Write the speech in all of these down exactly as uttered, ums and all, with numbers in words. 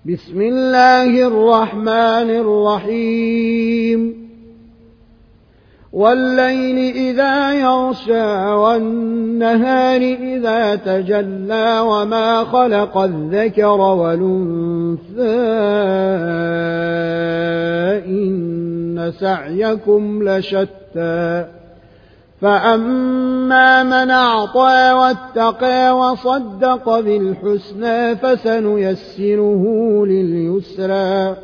بسم الله الرحمن الرحيم والليل إذا يغشى والنهار إذا تجلى وما خلق الذكر والأنثى إن سعيكم لشتى فأما من أعطى واتقى وصدق بالحسنى فسنيسره لليسرى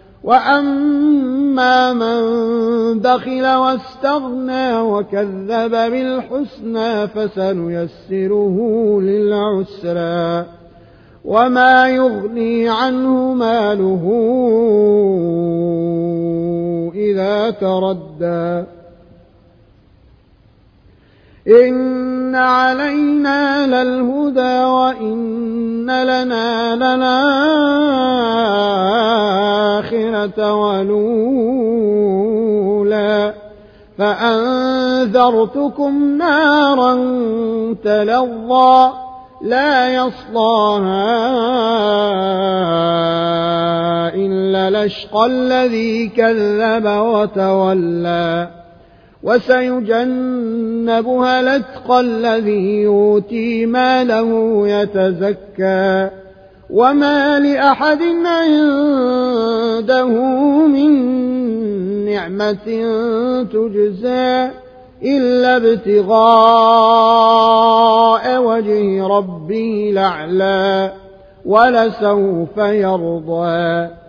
وأما من بخل واستغنى وكذب بالحسنى فسنيسره للعسرى وما يغني عنه ماله إذا تردى إن علينا للهدى وإن لنا للآخرة والأولى فأنذرتكم نارا تلظى لا يصلاها إلا الأشقى الذي كذب وتولى وسيجنبها الأتقى الذي يؤتي ماله يتزكى وما لأحد عنده من نعمة تجزى إلا ابتغاء وجه ربه الأعلى ولسوف يرضى